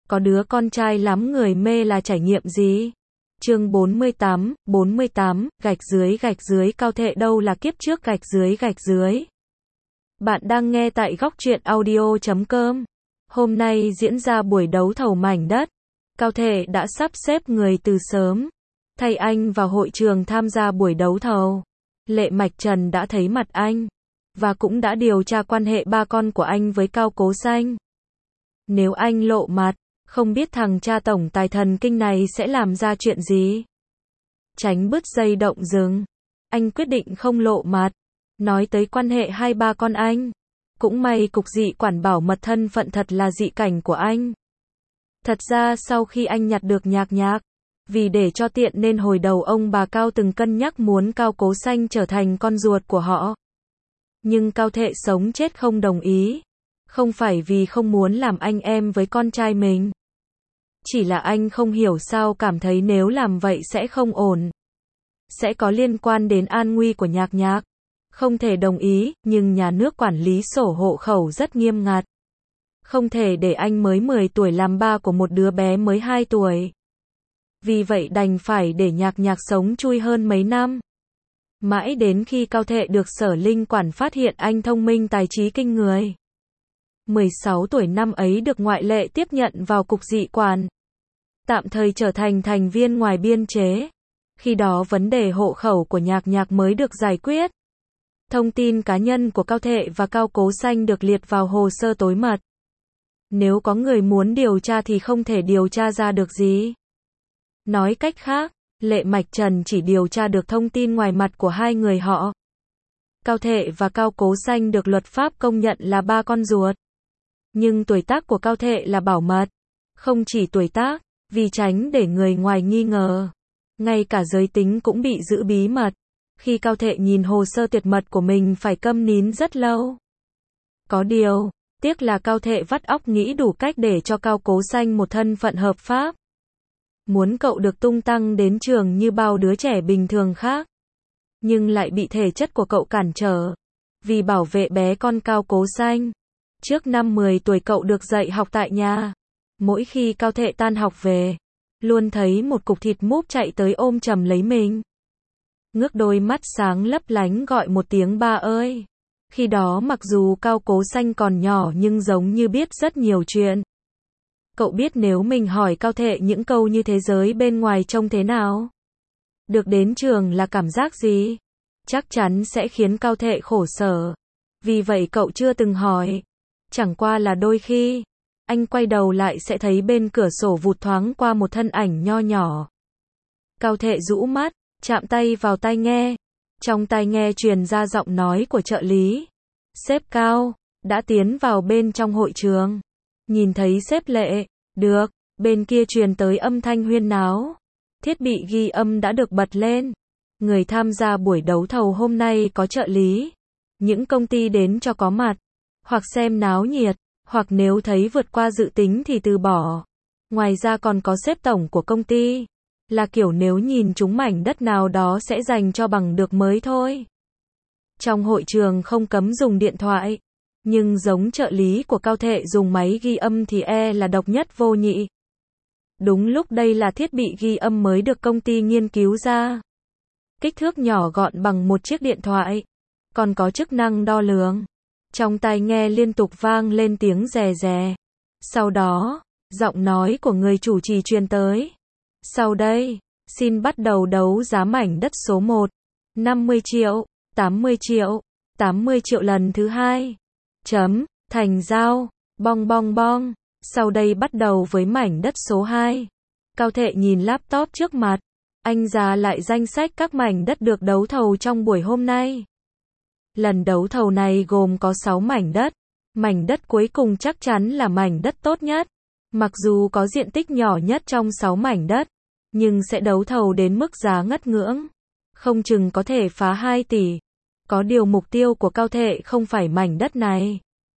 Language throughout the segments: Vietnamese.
Có đứa con trai lắm người mê là trải nghiệm gì? Chương 48, gạch dưới Cao Thệ đâu là kiếp trước gạch dưới. Bạn đang nghe tại góc truyện audio.com. Hôm nay diễn ra buổi đấu thầu mảnh đất. Cao Thệ đã sắp xếp người từ sớm, thay anh vào hội trường tham gia buổi đấu thầu. Lệ Mạch Trần đã thấy mặt anh, và cũng đã điều tra quan hệ ba con của anh với Cao Cố Xanh. Nếu anh lộ mặt, không biết thằng cha tổng tài thần kinh này sẽ làm ra chuyện gì. Tránh bứt dây động rừng, anh quyết định không lộ mặt. Nói tới quan hệ hai ba con anh, cũng may cục dị quản bảo mật thân phận thật là dị cảnh của anh. Thật ra sau khi anh nhặt được nhạc, vì để cho tiện nên hồi đầu ông bà Cao từng cân nhắc muốn Cao Cố Xanh trở thành con ruột của họ. Nhưng Cao Thệ sống chết không đồng ý. Không phải vì không muốn làm anh em với con trai mình. Chỉ là anh không hiểu sao cảm thấy nếu làm vậy sẽ không ổn. Sẽ có liên quan đến an nguy của nhạc. Không thể đồng ý, nhưng nhà nước quản lý sổ hộ khẩu rất nghiêm ngặt. Không thể để anh mới 10 tuổi làm ba của một đứa bé mới 2 tuổi. Vì vậy đành phải để nhạc sống chui hơn mấy năm. Mãi đến khi Cao Thệ được Sở Linh Quản phát hiện anh thông minh tài trí kinh người. 16 tuổi năm ấy được ngoại lệ tiếp nhận vào cục dị quản. Tạm thời trở thành thành viên ngoài biên chế. Khi đó vấn đề hộ khẩu của nhạc mới được giải quyết. Thông tin cá nhân của Cao Thệ và Cao Cố Xanh được liệt vào hồ sơ tối mật. Nếu có người muốn điều tra thì không thể điều tra ra được gì. Nói cách khác, Lệ Mạch Trần chỉ điều tra được thông tin ngoài mặt của hai người họ. Cao Thệ và Cao Cố Xanh được luật pháp công nhận là ba con ruột. Nhưng tuổi tác của Cao Thệ là bảo mật. Không chỉ tuổi tác, vì tránh để người ngoài nghi ngờ. Ngay cả giới tính cũng bị giữ bí mật. Khi Cao Thệ nhìn hồ sơ tuyệt mật của mình phải câm nín rất lâu. Có điều, tiếc là Cao Thệ vắt óc nghĩ đủ cách để cho Cao Cố Xanh một thân phận hợp pháp. Muốn cậu được tung tăng đến trường như bao đứa trẻ bình thường khác. Nhưng lại bị thể chất của cậu cản trở. Vì bảo vệ bé con Cao Cố Xanh. Trước năm 10 tuổi cậu được dạy học tại nhà. Mỗi khi Cao Thệ tan học về, luôn thấy một cục thịt múp chạy tới ôm chầm lấy mình. Ngước đôi mắt sáng lấp lánh gọi một tiếng ba ơi. Khi đó mặc dù Cao Cố Xanh còn nhỏ nhưng giống như biết rất nhiều chuyện. Cậu biết nếu mình hỏi Cao Thệ những câu như thế giới bên ngoài trông thế nào? Được đến trường là cảm giác gì? Chắc chắn sẽ khiến Cao Thệ khổ sở. Vì vậy cậu chưa từng hỏi. Chẳng qua là đôi khi, anh quay đầu lại sẽ thấy bên cửa sổ vụt thoáng qua một thân ảnh nho nhỏ. Cao Thệ rũ mắt, chạm tay vào tai nghe. Trong tai nghe truyền ra giọng nói của trợ lý. Sếp Cao, đã tiến vào bên trong hội trường. Nhìn thấy sếp Lệ, được, bên kia truyền tới âm thanh huyên náo. Thiết bị ghi âm đã được bật lên. Người tham gia buổi đấu thầu hôm nay có trợ lý. Những công ty đến cho có mặt. Hoặc xem náo nhiệt, hoặc nếu thấy vượt qua dự tính thì từ bỏ. Ngoài ra còn có sếp tổng của công ty. Là kiểu nếu nhìn trúng mảnh đất nào đó sẽ dành cho bằng được mới thôi. Trong hội trường không cấm dùng điện thoại. Nhưng giống trợ lý của Cao Thệ dùng máy ghi âm thì là độc nhất vô nhị. Đúng lúc đây là thiết bị ghi âm mới được công ty nghiên cứu ra. Kích thước nhỏ gọn bằng một chiếc điện thoại. Còn có chức năng đo lường. Trong tai nghe liên tục vang lên tiếng rè rè. Sau đó, giọng nói của người chủ trì truyền tới. Sau đây, xin bắt đầu đấu giá mảnh đất số 1. 50 triệu, 80 triệu, 80 triệu lần thứ 2. Thành giao, bong. Sau đây bắt đầu với mảnh đất số 2. Cao Thệ nhìn laptop trước mặt. Anh ra lại danh sách các mảnh đất được đấu thầu trong buổi hôm nay. Lần đấu thầu này gồm có 6 mảnh đất. Mảnh đất cuối cùng chắc chắn là mảnh đất tốt nhất. Mặc dù có diện tích nhỏ nhất trong 6 mảnh đất, nhưng sẽ đấu thầu đến mức giá ngất ngưỡng. Không chừng có thể phá 2 tỷ. Có điều mục tiêu của Cao Thệ không phải mảnh đất này,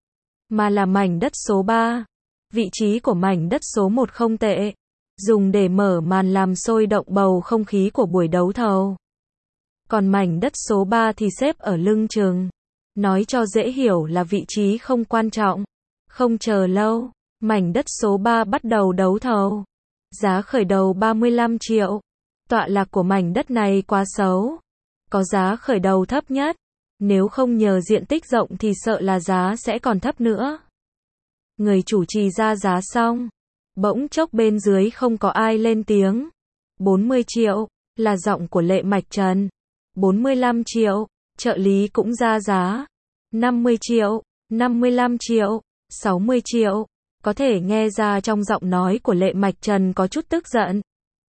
mà là mảnh đất số 3. Vị trí của mảnh đất số 1 không tệ. Dùng để mở màn làm sôi động bầu không khí của buổi đấu thầu. Còn mảnh đất số 3 thì xếp ở lưng chừng. Nói cho dễ hiểu là vị trí không quan trọng. Không chờ lâu, Mảnh đất số 3 bắt đầu đấu thầu. Giá khởi đầu 35 triệu. Tọa lạc của mảnh đất này quá xấu. Có giá khởi đầu thấp nhất. Nếu không nhờ diện tích rộng thì sợ là giá sẽ còn thấp nữa. Người chủ trì ra giá xong. Bỗng chốc bên dưới không có ai lên tiếng. 40 triệu, là giọng của Lệ Mạch Trần. 45 triệu, trợ lý cũng ra giá. 50 triệu, 55 triệu, 60 triệu. Có thể nghe ra trong giọng nói của Lệ Mạch Trần có chút tức giận.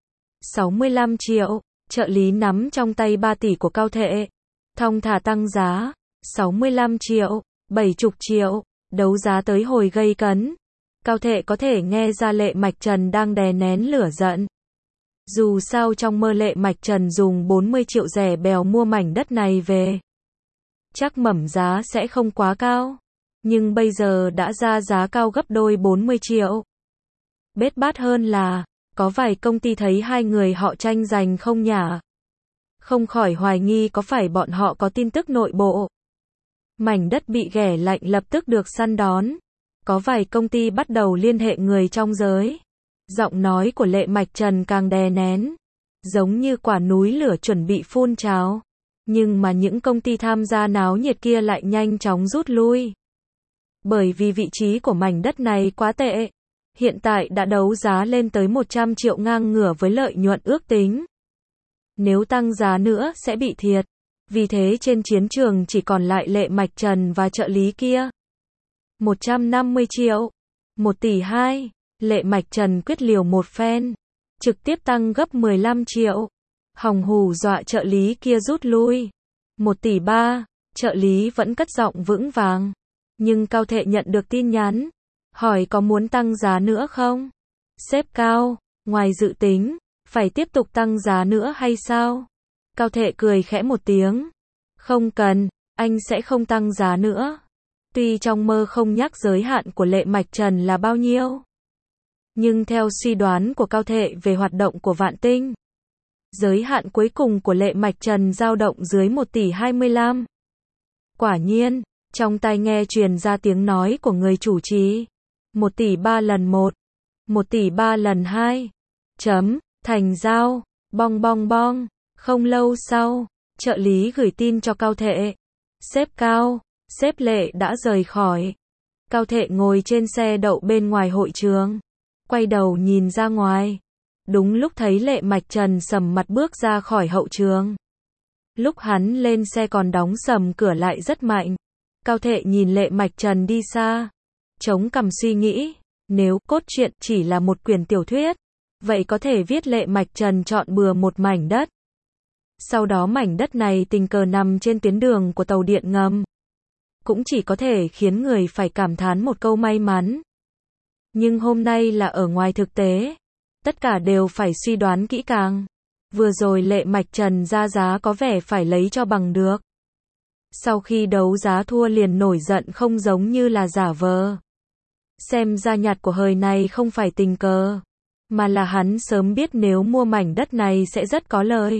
65 triệu, trợ lý nắm trong tay 3 tỷ của Cao Thệ. Thong thả tăng giá. 65 triệu, 70 triệu, đấu giá tới hồi gây cấn. Cao Thệ có thể nghe ra Lệ Mạch Trần đang đè nén lửa giận. Dù sao trong mơ Lệ Mạch Trần dùng 40 triệu rẻ bèo mua mảnh đất này về. Chắc mẩm giá sẽ không quá cao. Nhưng bây giờ đã ra giá cao gấp đôi 40 triệu. Bết bát hơn là, có vài công ty thấy hai người họ tranh giành không nhả. Không khỏi hoài nghi có phải bọn họ có tin tức nội bộ. Mảnh đất bị ghẻ lạnh lập tức được săn đón. Có vài công ty bắt đầu liên hệ người trong giới. Giọng nói của Lệ Mạch Trần càng đè nén. Giống như quả núi lửa chuẩn bị phun trào. Nhưng mà những công ty tham gia náo nhiệt kia lại nhanh chóng rút lui. Bởi vì vị trí của mảnh đất này quá tệ. Hiện tại đã đấu giá lên tới 100 triệu ngang ngửa với lợi nhuận ước tính. Nếu tăng giá nữa sẽ bị thiệt. Vì thế trên chiến trường chỉ còn lại Lệ Mạch Trần và trợ lý kia. 150 triệu. 1 tỷ 2. Lệ Mạch Trần quyết liều một phen. Trực tiếp tăng gấp 15 triệu. Hòng hù dọa trợ lý kia rút lui. 1 tỷ 3. Trợ lý vẫn cất giọng vững vàng. Nhưng Cao Thệ nhận được tin nhắn. Hỏi có muốn tăng giá nữa không? Sếp Cao, ngoài dự tính, phải tiếp tục tăng giá nữa hay sao? Cao Thệ cười khẽ một tiếng. Không cần, anh sẽ không tăng giá nữa. Tuy trong mơ không nhắc giới hạn của Lệ Mạch Trần là bao nhiêu. Nhưng theo suy đoán của Cao Thệ về hoạt động của Vạn Tinh, giới hạn cuối cùng của Lệ Mạch Trần dao động dưới 1 tỷ 25. Quả nhiên, trong tai nghe truyền ra tiếng nói của người chủ trì. 1 tỷ 3 lần 1. 1 tỷ 3 lần 2. Chấm, thành giao. Bong bong bong. Không lâu sau, trợ lý gửi tin cho Cao Thệ. Sếp Cao, sếp Lệ đã rời khỏi. Cao Thệ ngồi trên xe đậu bên ngoài hội trường. Quay đầu nhìn ra ngoài. Đúng lúc thấy Lệ Mạch Trần sầm mặt bước ra khỏi hậu trường. Lúc hắn lên xe còn đóng sầm cửa lại rất mạnh. Cao Thệ nhìn Lệ Mạch Trần đi xa. Chống cằm suy nghĩ. Nếu cốt truyện chỉ là một quyển tiểu thuyết, vậy có thể viết Lệ Mạch Trần chọn bừa một mảnh đất. Sau đó mảnh đất này tình cờ nằm trên tuyến đường của tàu điện ngầm. Cũng chỉ có thể khiến người phải cảm thán một câu may mắn. Nhưng hôm nay là ở ngoài thực tế. Tất cả đều phải suy đoán kỹ càng. Vừa rồi Lệ Mạch Trần ra giá có vẻ phải lấy cho bằng được. Sau khi đấu giá thua liền nổi giận không giống như là giả vờ. Xem ra nhặt của hời này không phải tình cờ. Mà là hắn sớm biết nếu mua mảnh đất này sẽ rất có lời.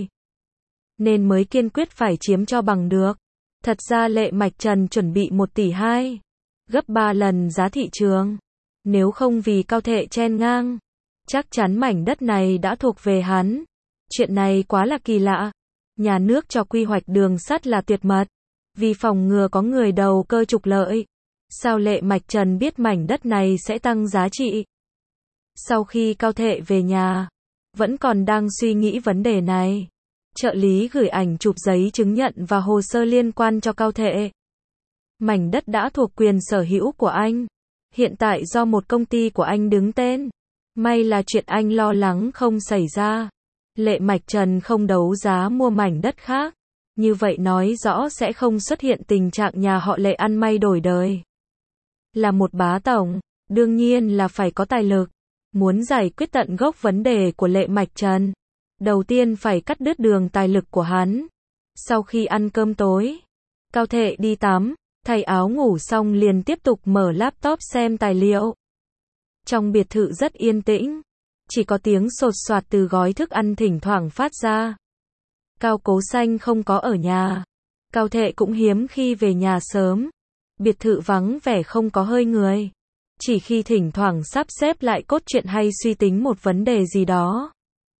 Nên mới kiên quyết phải chiếm cho bằng được. Thật ra Lệ Mạch Trần chuẩn bị 1 tỷ 2. Gấp 3 lần giá thị trường. Nếu không vì Cao Thệ chen ngang, chắc chắn mảnh đất này đã thuộc về hắn. Chuyện này quá là kỳ lạ. Nhà nước cho quy hoạch đường sắt là tuyệt mật. Vì phòng ngừa có người đầu cơ trục lợi. Sao Lệ Mạch Trần biết mảnh đất này sẽ tăng giá trị? Sau khi Cao Thệ về nhà, vẫn còn đang suy nghĩ vấn đề này. Trợ lý gửi ảnh chụp giấy chứng nhận và hồ sơ liên quan cho Cao Thệ. Mảnh đất đã thuộc quyền sở hữu của anh. Hiện tại do một công ty của anh đứng tên. May là chuyện anh lo lắng không xảy ra. Lệ Mạch Trần không đấu giá mua mảnh đất khác. Như vậy nói rõ sẽ không xuất hiện tình trạng nhà họ Lệ ăn may đổi đời. Là một bá tổng, đương nhiên là phải có tài lực. Muốn giải quyết tận gốc vấn đề của Lệ Mạch Trần, đầu tiên phải cắt đứt đường tài lực của hắn. Sau khi ăn cơm tối, Cao Thệ đi tắm, thay áo ngủ xong liền tiếp tục mở laptop xem tài liệu. Trong biệt thự rất yên tĩnh, chỉ có tiếng sột soạt từ gói thức ăn thỉnh thoảng phát ra. Cao Cố Xanh không có ở nhà. Cao Thệ cũng hiếm khi về nhà sớm. Biệt thự vắng vẻ không có hơi người. Chỉ khi thỉnh thoảng sắp xếp lại cốt truyện hay suy tính một vấn đề gì đó,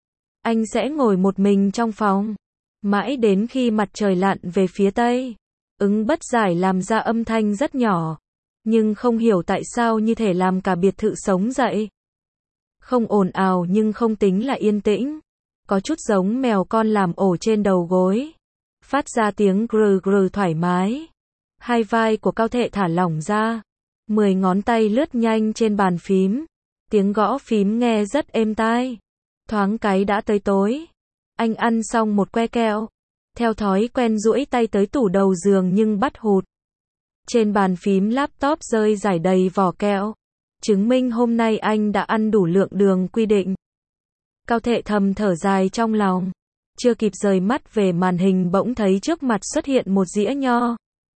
anh sẽ ngồi một mình trong phòng. Mãi đến khi mặt trời lặn về phía tây, Ứng Bất Giải làm ra âm thanh rất nhỏ, nhưng không hiểu tại sao như thể làm cả biệt thự sống dậy. Không ồn ào nhưng không tính là yên tĩnh, có chút giống mèo con làm ổ trên đầu gối, phát ra tiếng gừ gừ thoải mái. Hai vai của Cao Thệ thả lỏng ra, 10 ngón tay lướt nhanh trên bàn phím, tiếng gõ phím nghe rất êm tai. Thoáng cái đã tới tối. Anh ăn xong một que kẹo, theo thói quen duỗi tay tới tủ đầu giường nhưng bắt hụt. Trên bàn phím laptop rơi rải đầy vỏ kẹo, chứng minh hôm nay anh đã ăn đủ lượng đường quy định. Cao Thệ thầm thở dài trong lòng, chưa kịp rời mắt về màn hình bỗng thấy trước mặt xuất hiện một dĩa nho.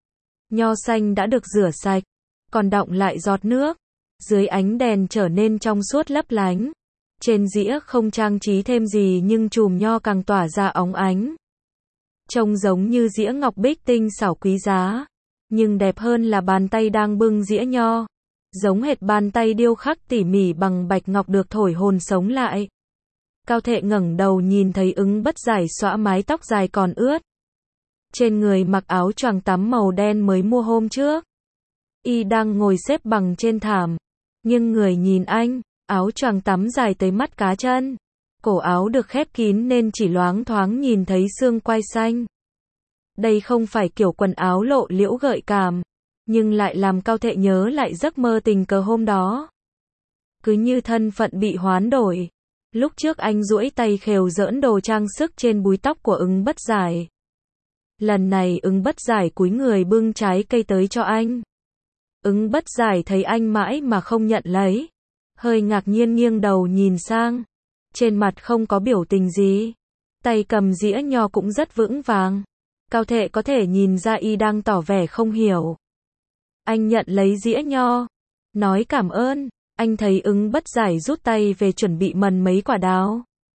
Nho xanh đã được rửa sạch, còn đọng lại giọt nước, dưới ánh đèn trở nên trong suốt lấp lánh. Trên dĩa không trang trí thêm gì nhưng chùm nho càng tỏa ra óng ánh. Trông giống như dĩa ngọc bích tinh xảo quý giá, nhưng đẹp hơn là bàn tay đang bưng dĩa nho, giống hệt bàn tay điêu khắc tỉ mỉ bằng bạch ngọc được thổi hồn sống lại. Cao Thệ ngẩng đầu nhìn thấy Ứng Bất Giải xõa mái tóc dài còn ướt. Trên người mặc áo choàng tắm màu đen mới mua hôm trước. Y đang ngồi xếp bằng trên thảm, nhưng người nhìn anh, áo choàng tắm dài tới mắt cá chân. Cổ áo được khép kín nên chỉ loáng thoáng nhìn thấy xương quai xanh. Đây không phải kiểu quần áo lộ liễu gợi cảm, nhưng lại làm Cao Thệ nhớ lại giấc mơ tình cờ hôm đó. Cứ như thân phận bị hoán đổi. Lúc trước anh duỗi tay khều giỡn đồ trang sức trên búi tóc của Ứng Bất Giải. Lần này Ứng Bất Giải cúi người bưng trái cây tới cho anh. Ứng Bất Giải thấy anh mãi mà không nhận lấy, hơi ngạc nhiên nghiêng đầu nhìn sang. Trên mặt không có biểu tình gì, tay cầm dĩa nho cũng rất vững vàng. Cao Thệ có thể nhìn ra y đang tỏ vẻ không hiểu. Anh nhận lấy dĩa nho, nói cảm ơn. Anh thấy Ứng Bất Giải rút tay về chuẩn bị mần mấy quả đào.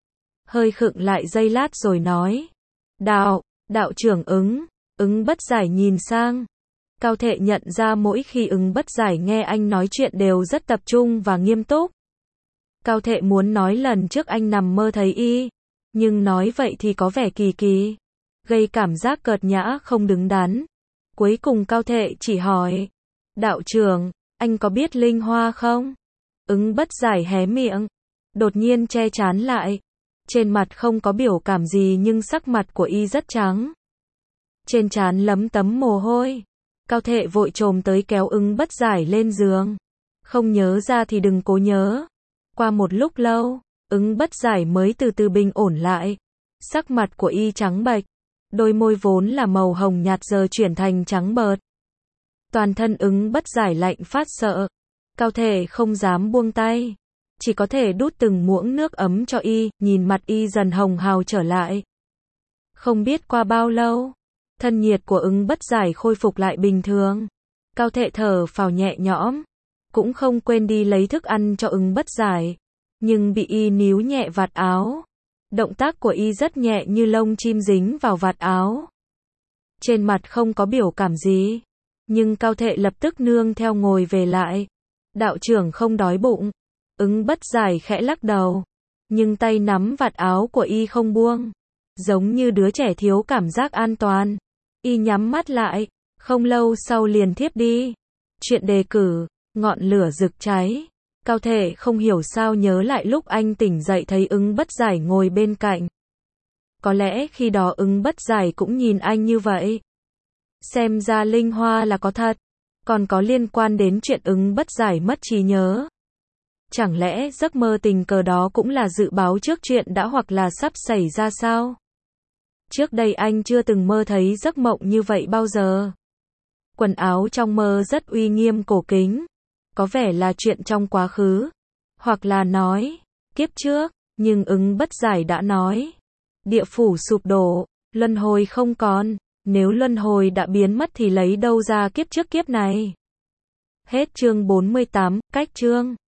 Hơi khựng lại giây lát rồi nói, đạo trưởng Ứng. Ứng Bất Giải nhìn sang. Cao Thệ nhận ra mỗi khi Ứng Bất Giải nghe anh nói chuyện đều rất tập trung và nghiêm túc. Cao Thệ muốn nói lần trước anh nằm mơ thấy y, nhưng nói vậy thì có vẻ kỳ kỳ, gây cảm giác cợt nhã không đứng đắn. Cuối cùng Cao Thệ chỉ hỏi, đạo trưởng, anh có biết Linh Hoa không? Ứng Bất Giải hé miệng, đột nhiên che trán lại. Trên mặt không có biểu cảm gì nhưng sắc mặt của y rất trắng. Trên trán lấm tấm mồ hôi. Cao Thệ vội chồm tới kéo Ứng Bất Giải lên giường. Không nhớ ra thì đừng cố nhớ. Qua một lúc lâu, Ứng Bất Giải mới từ từ bình ổn lại. Sắc mặt của y trắng bệch, đôi môi vốn là màu hồng nhạt giờ chuyển thành trắng bợt. Toàn thân Ứng Bất Giải lạnh phát sợ. Cao Thệ không dám buông tay, chỉ có thể đút từng muỗng nước ấm cho y, nhìn mặt y dần hồng hào trở lại. Không biết qua bao lâu, thân nhiệt của Ứng Bất Giải khôi phục lại bình thường. Cao Thệ thở phào nhẹ nhõm, cũng không quên đi lấy thức ăn cho Ứng Bất Giải, nhưng bị y níu nhẹ vạt áo. Động tác của y rất nhẹ như lông chim dính vào vạt áo. Trên mặt không có biểu cảm gì, nhưng Cao Thệ lập tức nương theo ngồi về lại. Đạo trưởng không đói bụng. Ứng Bất Giải khẽ lắc đầu, nhưng tay nắm vạt áo của y không buông, giống như đứa trẻ thiếu cảm giác an toàn. Y nhắm mắt lại, không lâu sau liền thiếp đi. Chuyện đề cử, ngọn lửa rực cháy. Cao Thệ không hiểu sao nhớ lại lúc anh tỉnh dậy thấy Ứng Bất Giải ngồi bên cạnh. Có lẽ khi đó Ứng Bất Giải cũng nhìn anh như vậy. Xem ra Linh Hoa là có thật, còn có liên quan đến chuyện Ứng Bất Giải mất trí nhớ. Chẳng lẽ giấc mơ tình cờ đó cũng là dự báo trước chuyện đã hoặc là sắp xảy ra sao? Trước đây anh chưa từng mơ thấy giấc mộng như vậy bao giờ. Quần áo trong mơ rất uy nghiêm cổ kính, có vẻ là chuyện trong quá khứ, hoặc là nói kiếp trước, nhưng Ứng Bất Giải đã nói, địa phủ sụp đổ, luân hồi không còn, nếu luân hồi đã biến mất thì lấy đâu ra kiếp trước kiếp này. Hết chương 48, cách chương